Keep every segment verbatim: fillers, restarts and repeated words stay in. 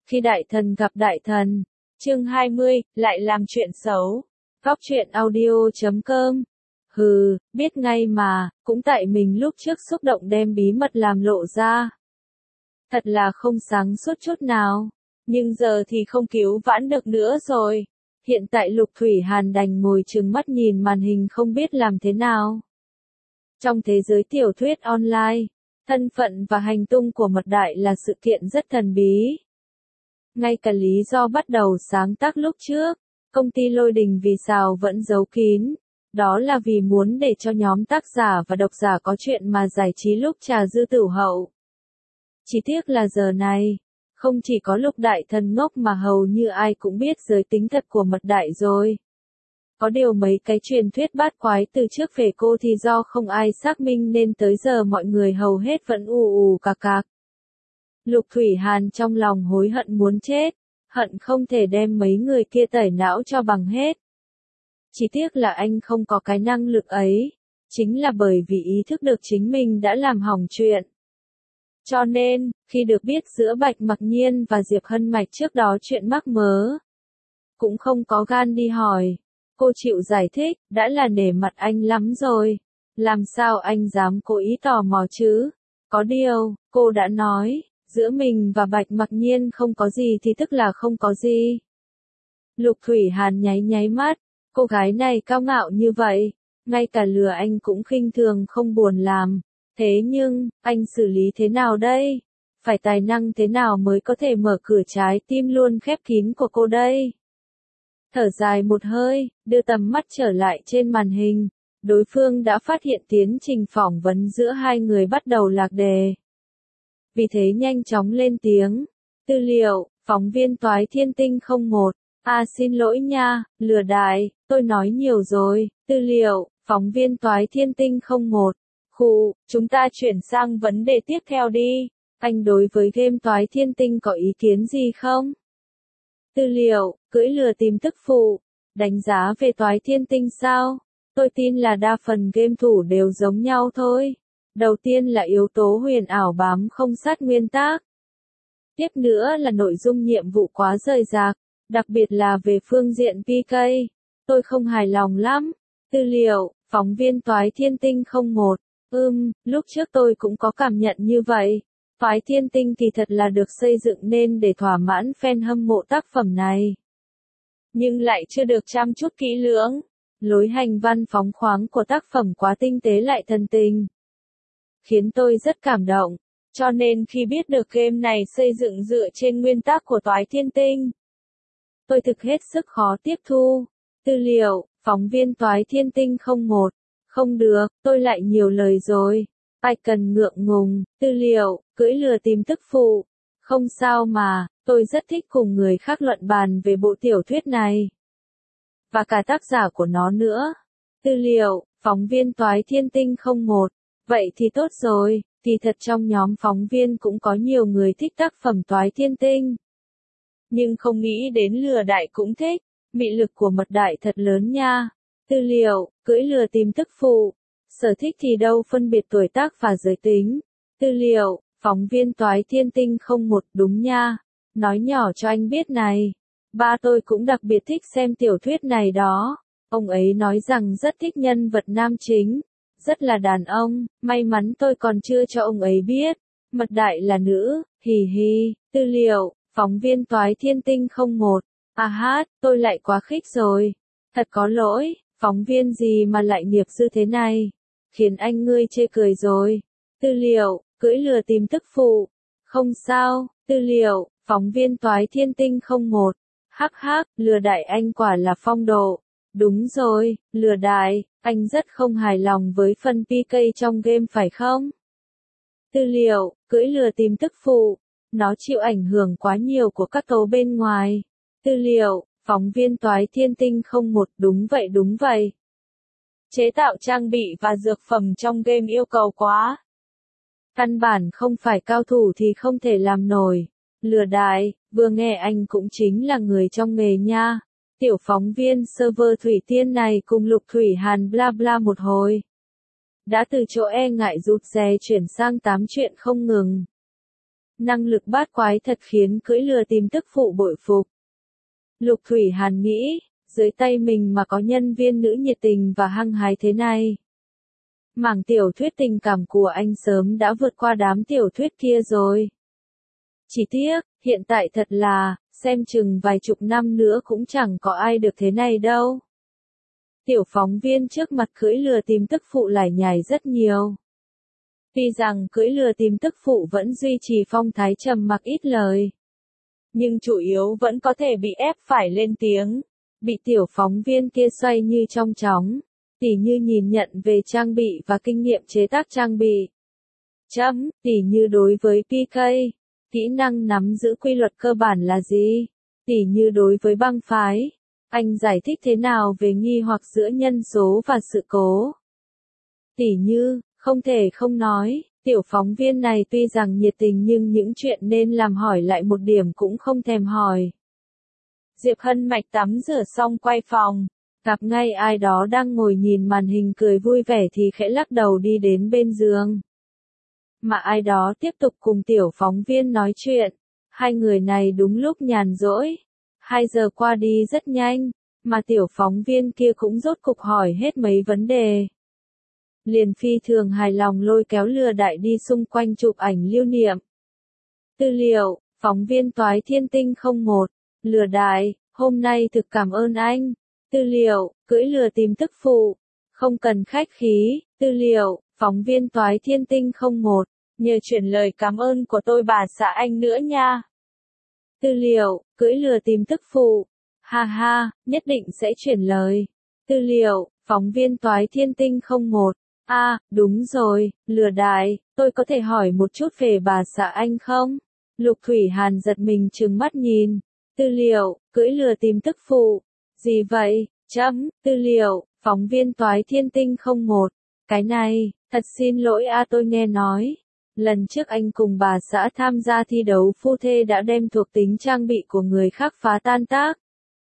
Khi đại thần gặp đại thần. Chương hai mươi, lại làm chuyện xấu. Góc truyện audio chấm com. Hừ, biết ngay mà, cũng tại mình lúc trước xúc động đem bí mật làm lộ ra. Thật là không sáng suốt chút nào. Nhưng giờ thì không cứu vãn được nữa rồi. Hiện tại Lục Thủy Hàn đành ngồi trừng mắt nhìn màn hình không biết làm thế nào. Trong thế giới tiểu thuyết online, thân phận và hành tung của Mật Đại là sự kiện rất thần bí. Ngay cả lý do bắt đầu sáng tác lúc trước, công ty Lôi Đình vì sao vẫn giấu kín, đó là vì muốn để cho nhóm tác giả và độc giả có chuyện mà giải trí lúc trà dư tửu hậu. Chỉ tiếc là giờ này, không chỉ có Lục Đại Thần ngốc mà hầu như ai cũng biết giới tính thật của Mật Đại rồi. Có điều mấy cái truyền thuyết bát quái từ trước về cô thì do không ai xác minh nên tới giờ mọi người hầu hết vẫn ù ù cạc cạc. Lục Thủy Hàn trong lòng hối hận muốn chết, hận không thể đem mấy người kia tẩy não cho bằng hết. Chỉ tiếc là anh không có cái năng lực ấy, chính là bởi vì ý thức được chính mình đã làm hỏng chuyện. Cho nên, khi được biết giữa Bạch Mặc Nhiên và Diệp Hân Mạch trước đó chuyện mắc mớ, cũng không có gan đi hỏi. Cô chịu giải thích, đã là nể mặt anh lắm rồi. Làm sao anh dám cố ý tò mò chứ? Có điều, cô đã nói, giữa mình và Bạch Mặc Nhiên không có gì thì tức là không có gì. Lục Thủy Hàn nháy nháy mắt, cô gái này cao ngạo như vậy, ngay cả lừa anh cũng khinh thường không buồn làm. Thế nhưng, anh xử lý thế nào đây? Phải tài năng thế nào mới có thể mở cửa trái tim luôn khép kín của cô đây? Thở dài một hơi, đưa tầm mắt trở lại trên màn hình. Đối phương đã phát hiện tiến trình phỏng vấn giữa hai người bắt đầu lạc đề. Vì thế nhanh chóng lên tiếng. Tư liệu, phóng viên Toái Thiên Tinh không một. À xin lỗi nha, lừa đài, tôi nói nhiều rồi. Tư liệu, phóng viên Toái Thiên Tinh không một. Khụ, chúng ta chuyển sang vấn đề tiếp theo đi. Anh đối với game Toái Thiên Tinh có ý kiến gì không? Tư liệu, cưỡi lừa tìm tức phụ. Đánh giá về Toái Thiên Tinh sao? Tôi tin là đa phần game thủ đều giống nhau thôi. Đầu tiên là yếu tố huyền ảo bám không sát nguyên tắc. Tiếp nữa là nội dung nhiệm vụ quá rời rạc, đặc biệt là về phương diện pê ca. Tôi không hài lòng lắm. Tư liệu, phóng viên Toái Thiên Tinh không một. Ừm, lúc trước tôi cũng có cảm nhận như vậy. Toái Thiên Tinh thì thật là được xây dựng nên để thỏa mãn fan hâm mộ tác phẩm này. Nhưng lại chưa được chăm chút kỹ lưỡng. Lối hành văn phóng khoáng của tác phẩm quá tinh tế lại thần tình. Khiến tôi rất cảm động. Cho nên khi biết được game này xây dựng dựa trên nguyên tắc của Toái Thiên Tinh, tôi thực hết sức khó tiếp thu. Tư liệu, phóng viên Toái Thiên Tinh không một. Không được, tôi lại nhiều lời rồi. Ai cần ngượng ngùng. Tư liệu, cưỡi lừa tìm tức phụ. Không sao mà, tôi rất thích cùng người khác luận bàn về bộ tiểu thuyết này. Và cả tác giả của nó nữa. Tư liệu, phóng viên Toái Thiên Tinh không một. Vậy thì tốt rồi, thì thật trong nhóm phóng viên cũng có nhiều người thích tác phẩm Toái Thiên Tinh. Nhưng không nghĩ đến lừa đại cũng thích. Mị lực của Mật Đại thật lớn nha. Tư liệu, cưỡi lừa tìm tức phụ. Sở thích thì đâu phân biệt tuổi tác và giới tính. Tư liệu, phóng viên Toái Thiên Tinh không một. Đúng nha. Nói nhỏ cho anh biết này. Ba tôi cũng đặc biệt thích xem tiểu thuyết này đó. Ông ấy nói rằng rất thích nhân vật nam chính. Rất là đàn ông. May mắn tôi còn chưa cho ông ấy biết. Mật Đại là nữ. Hì hì. Tư liệu, phóng viên Toái Thiên Tinh không một. À hát, tôi lại quá khích rồi. Thật có lỗi. Phóng viên gì mà lại nghiệp dư thế này? Khiến anh ngươi chê cười rồi. Tư liệu, cưỡi lừa tìm tức phụ. Không sao. Tư liệu, phóng viên Toái Thiên Tinh không một. Hắc hắc, lừa đại anh quả là phong độ. Đúng rồi, lừa đại, anh rất không hài lòng với phần pê ca trong game phải không? Tư liệu, cưỡi lừa tìm tức phụ. Nó chịu ảnh hưởng quá nhiều của các tố bên ngoài. Tư liệu, phóng viên Toái Thiên Tinh không một. Đúng vậy đúng vậy. Chế tạo trang bị và dược phẩm trong game yêu cầu quá. Căn bản không phải cao thủ thì không thể làm nổi. Lừa đại, vừa nghe anh cũng chính là người trong nghề nha. Tiểu phóng viên server Thủy Tiên này cùng Lục Thủy Hàn bla bla một hồi. Đã từ chỗ e ngại rụt rè chuyển sang tám chuyện không ngừng. Năng lực bát quái thật khiến cưỡi lừa tìm tức phụ bội phục. Lục Thủy Hàn nghĩ, dưới tay mình mà có nhân viên nữ nhiệt tình và hăng hái thế này. Mảng tiểu thuyết tình cảm của anh sớm đã vượt qua đám tiểu thuyết kia rồi. Chỉ tiếc, hiện tại thật là, xem chừng vài chục năm nữa cũng chẳng có ai được thế này đâu. Tiểu phóng viên trước mặt cưỡi lừa tìm tức phụ lải nhải rất nhiều. Tuy rằng cưỡi lừa tìm tức phụ vẫn duy trì phong thái trầm mặc ít lời, nhưng chủ yếu vẫn có thể bị ép phải lên tiếng, bị tiểu phóng viên kia xoay như trong chóng, tỉ như nhìn nhận về trang bị và kinh nghiệm chế tác trang bị. Chấm, tỉ như đối với pê ca, kỹ năng nắm giữ quy luật cơ bản là gì? Tỉ như đối với băng phái, anh giải thích thế nào về nghi hoặc giữa nhân số và sự cố? Tỉ như, không thể không nói, tiểu phóng viên này tuy rằng nhiệt tình nhưng những chuyện nên làm hỏi lại một điểm cũng không thèm hỏi. Diệp Hân Mạch tắm rửa xong quay phòng, gặp ngay ai đó đang ngồi nhìn màn hình cười vui vẻ thì khẽ lắc đầu đi đến bên giường. Mà ai đó tiếp tục cùng tiểu phóng viên nói chuyện, hai người này đúng lúc nhàn rỗi. Hai giờ qua đi rất nhanh, mà tiểu phóng viên kia cũng rốt cục hỏi hết mấy vấn đề. Liền phi thường hài lòng lôi kéo Lừa Đại đi xung quanh chụp ảnh lưu niệm. Tư liệu, phóng viên Toái Thiên Tinh không một, Lừa Đại, hôm nay thực cảm ơn anh. Tư liệu, cưỡi lừa tìm tức phụ. Không cần khách khí, tư liệu, phóng viên Toái Thiên Tinh không một, nhờ chuyển lời cảm ơn của tôi bà xã anh nữa nha. Tư liệu, cưỡi lừa tìm tức phụ. Ha ha, nhất định sẽ chuyển lời. Tư liệu, phóng viên Toái Thiên Tinh không một. A, à, đúng rồi, Lừa Đại, tôi có thể hỏi một chút về bà xã anh không? Lục Thủy Hàn giật mình trừng mắt nhìn. Tư liệu, cưỡi lừa tìm tức phụ. Gì vậy? Chấm, tư liệu, phóng viên Toái Thiên Tinh không một. Cái này, thật xin lỗi a tôi nghe nói. Lần trước anh cùng bà xã tham gia thi đấu phu thê đã đem thuộc tính trang bị của người khác phá tan tác.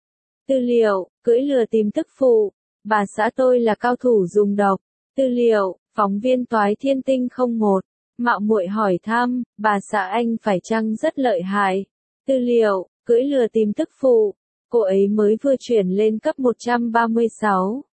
Tư liệu, cưỡi lừa tìm tức phụ. Bà xã tôi là cao thủ dùng độc. Tư liệu, phóng viên Toái Thiên Tinh không một. Mạo muội hỏi thăm, bà xã anh phải chăng rất lợi hại? Tư liệu, cưỡi lừa tìm tức phụ. Cô ấy mới vừa chuyển lên cấp một trăm ba mươi sáu.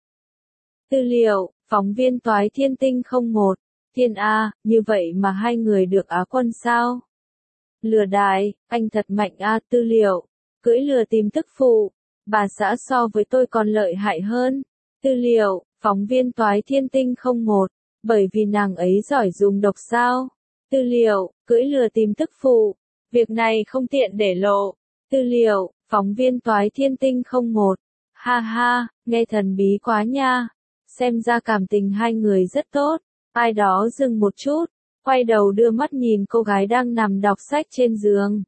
Tư liệu, phóng viên Toái Thiên Tinh không một. Thiên A, như vậy mà hai người được Á quân sao? Lừa Đại, anh thật mạnh a. Tư liệu, cưỡi lừa tìm tức phụ. Bà xã so với tôi còn lợi hại hơn. Tư liệu, phóng viên Toái Thiên Tinh không một. Bởi vì nàng ấy giỏi dùng độc sao? Tư liệu, cưỡi lừa tìm tức phụ. Việc này không tiện để lộ. Tư liệu, phóng viên Toái Thiên Tinh không một. Ha ha, nghe thần bí quá nha. Xem ra cảm tình hai người rất tốt. Ai đó dừng một chút, quay đầu đưa mắt nhìn cô gái đang nằm đọc sách trên giường.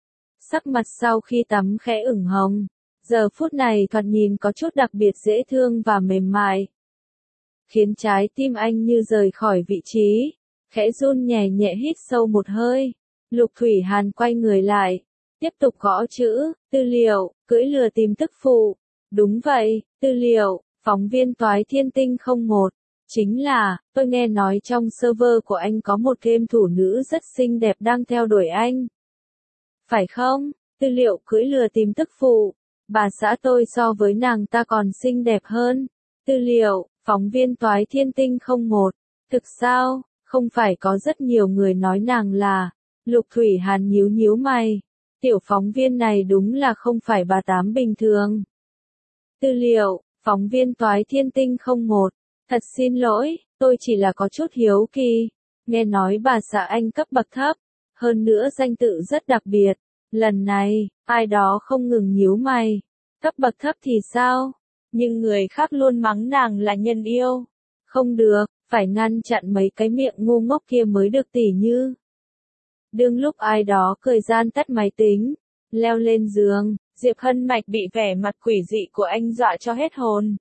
Sắc mặt sau khi tắm khẽ ửng hồng, giờ phút này thoạt nhìn có chút đặc biệt dễ thương và mềm mại. Khiến trái tim anh như rời khỏi vị trí, khẽ run nhẹ nhẹ hít sâu một hơi. Lục Thủy Hàn quay người lại, tiếp tục gõ chữ, tư liệu, cưỡi lừa tìm tức phụ. Đúng vậy, tư liệu, phóng viên Toái Thiên Tinh không một. Chính là, tôi nghe nói trong server của anh có một game thủ nữ rất xinh đẹp đang theo đuổi anh. Phải không? Tư liệu cưỡi lừa tìm tức phụ. Bà xã tôi so với nàng ta còn xinh đẹp hơn. Tư liệu, phóng viên Toái Thiên Tinh không một. Thực sao, không phải có rất nhiều người nói nàng là. Lục Thủy Hàn nhíu nhíu mày. Tiểu phóng viên này đúng là không phải bà tám bình thường. Tư liệu, phóng viên Toái Thiên Tinh không một. Thật xin lỗi, tôi chỉ là có chút hiếu kỳ. Nghe nói bà xã anh cấp bậc thấp, hơn nữa danh tự rất đặc biệt. Lần này, ai đó không ngừng nhíu mày. Cấp bậc thấp thì sao? Nhưng người khác luôn mắng nàng là nhân yêu. Không được, phải ngăn chặn mấy cái miệng ngu ngốc kia mới được tỉ như. Đương lúc ai đó cười gian tắt máy tính, leo lên giường, Diệp Hân Mạch bị vẻ mặt quỷ dị của anh dọa cho hết hồn.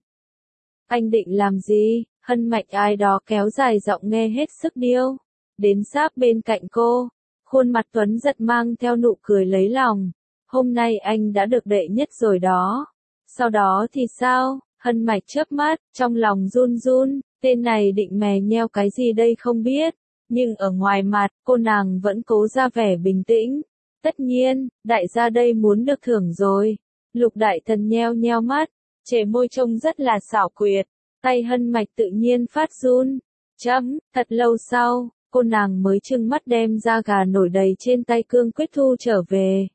Anh định làm gì? Hân Mạch ai đó kéo dài giọng nghe hết sức điêu. Đến sát bên cạnh cô, khuôn mặt Tuấn giật mang theo nụ cười lấy lòng. Hôm nay anh đã được đệ nhất rồi đó. Sau đó thì sao? Hân Mạch chớp mắt, trong lòng run run, tên này định mè nheo cái gì đây không biết. Nhưng ở ngoài mặt, cô nàng vẫn cố ra vẻ bình tĩnh. Tất nhiên, đại gia đây muốn được thưởng rồi. Lục đại thần nheo nheo mắt, trề môi trông rất là xảo quyệt, tay hân mạch tự nhiên phát run. Chấm, thật lâu sau, cô nàng mới trừng mắt đem da gà nổi đầy trên tay cương quyết thu trở về.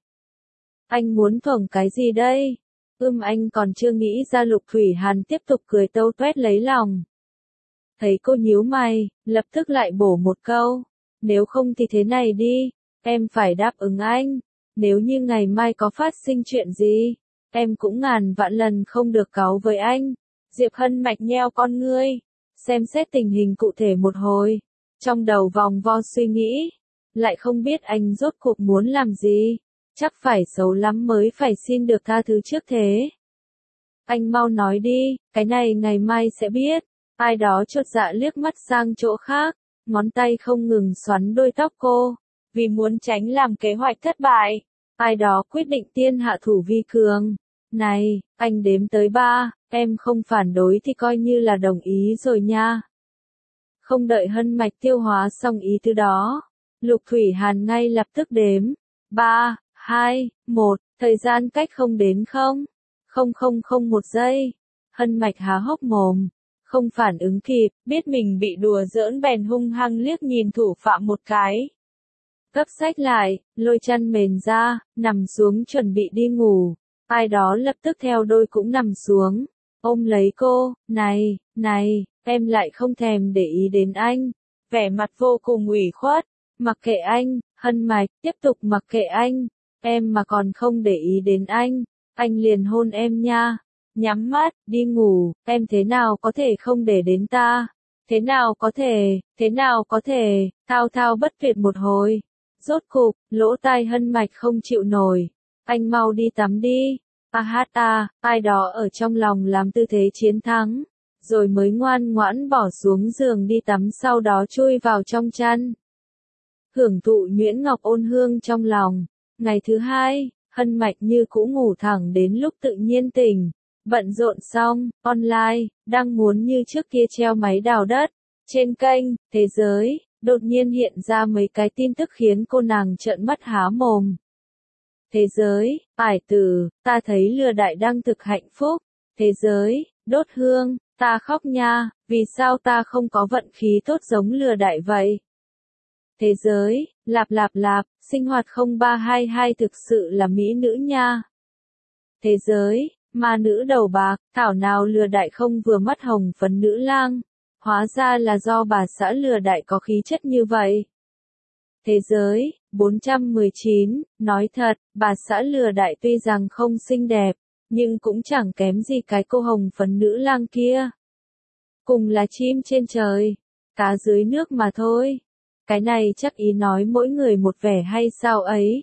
Anh muốn phỏng cái gì đây? Ưm anh còn chưa nghĩ ra. Lục Thủy Hàn tiếp tục cười tâu tuét lấy lòng. Thấy cô nhíu mày, lập tức lại bổ một câu. Nếu không thì thế này đi, em phải đáp ứng anh. Nếu như ngày mai có phát sinh chuyện gì, em cũng ngàn vạn lần không được cáu với anh. Diệp Hân mạch nheo con ngươi, xem xét tình hình cụ thể một hồi. Trong đầu vòng vo suy nghĩ, lại không biết anh rốt cuộc muốn làm gì. Chắc phải xấu lắm mới phải xin được tha thứ trước thế. Anh mau nói đi, cái này ngày mai sẽ biết. Ai đó chột dạ liếc mắt sang chỗ khác, ngón tay không ngừng xoắn đôi tóc cô. Vì muốn tránh làm kế hoạch thất bại, ai đó quyết định tiên hạ thủ vi cường. Này, anh đếm tới ba, em không phản đối thì coi như là đồng ý rồi nha. Không đợi hân mạch tiêu hóa xong ý tứ đó, Lục Thủy Hàn ngay lập tức đếm. Ba, hai, một, thời gian cách không đến không? Không không không một giây. Hân mạch há hốc mồm, không phản ứng kịp, biết mình bị đùa giỡn bèn hung hăng liếc nhìn thủ phạm một cái. Gấp sách lại, lôi chăn mền ra, nằm xuống chuẩn bị đi ngủ. Ai đó lập tức theo đôi cũng nằm xuống, ôm lấy cô. Này, này, em lại không thèm để ý đến anh. Vẻ mặt vô cùng ủy khuất. Mặc kệ anh, hân mạch, tiếp tục mặc kệ anh. Em mà còn không để ý đến anh, anh liền hôn em nha. Nhắm mắt, đi ngủ, em thế nào có thể không để đến ta? Thế nào có thể, thế nào có thể, thao thao bất tuyệt một hồi. Rốt cục, lỗ tai hân mạch không chịu nổi. Anh mau đi tắm đi. A hát a, ai đó ở trong lòng làm tư thế chiến thắng. Rồi mới ngoan ngoãn bỏ xuống giường đi tắm, sau đó chui vào trong chăn. Hưởng thụ nhuyễn ngọc ôn hương trong lòng. Ngày thứ hai, hân mạch như cũ ngủ thẳng đến lúc tự nhiên tỉnh. Bận rộn xong, online, đang muốn như trước kia treo máy đào đất. Trên kênh, Thế Giới, đột nhiên hiện ra mấy cái tin tức khiến cô nàng trợn mắt há mồm. Thế Giới, ải tử, ta thấy lừa đại đang thực hạnh phúc. Thế Giới, đốt hương, ta khóc nha, vì sao ta không có vận khí tốt giống lừa đại vậy? Thế Giới, lạp lạp lạp, sinh hoạt không ba hai hai thực sự là mỹ nữ nha. Thế Giới, ma nữ đầu bạc, thảo nào lừa đại không vừa mắt hồng phấn nữ lang. Hóa ra là do bà xã lừa đại có khí chất như vậy. Thế Giới, bốn trăm mười chín, nói thật, bà xã lừa đại tuy rằng không xinh đẹp, nhưng cũng chẳng kém gì cái cô hồng phấn nữ lang kia. Cùng là chim trên trời, cá dưới nước mà thôi. Cái này chắc ý nói mỗi người một vẻ hay sao ấy.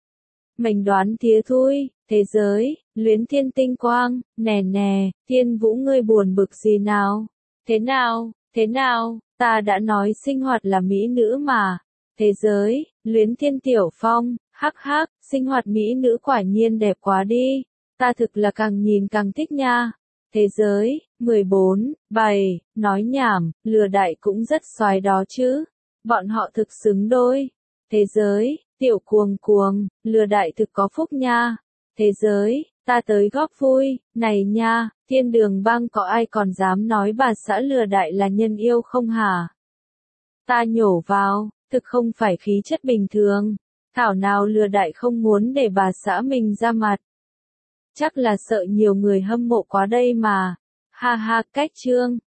Mình đoán thía thui. Thế Giới, luyến thiên tinh quang, nè nè, thiên vũ ngươi buồn bực gì nào? Thế nào, thế nào, ta đã nói sinh hoạt là mỹ nữ mà. Thế Giới, luyến thiên tiểu phong, hắc hắc, sinh hoạt mỹ nữ quả nhiên đẹp quá đi. Ta thực là càng nhìn càng thích nha. Thế Giới, mười bốn, bảy, nói nhảm, lừa đại cũng rất xoái đó chứ. Bọn họ thực xứng đôi. Thế Giới, tiểu cuồng cuồng, lừa đại thực có phúc nha. Thế Giới, ta tới góp vui, này nha, thiên đường bang có ai còn dám nói bà xã lừa đại là nhân yêu không hả? Ta nhổ vào, thực không phải khí chất bình thường. Thảo nào lừa đại không muốn để bà xã mình ra mặt. Chắc là sợ nhiều người hâm mộ quá đây mà. Ha ha, cách chương.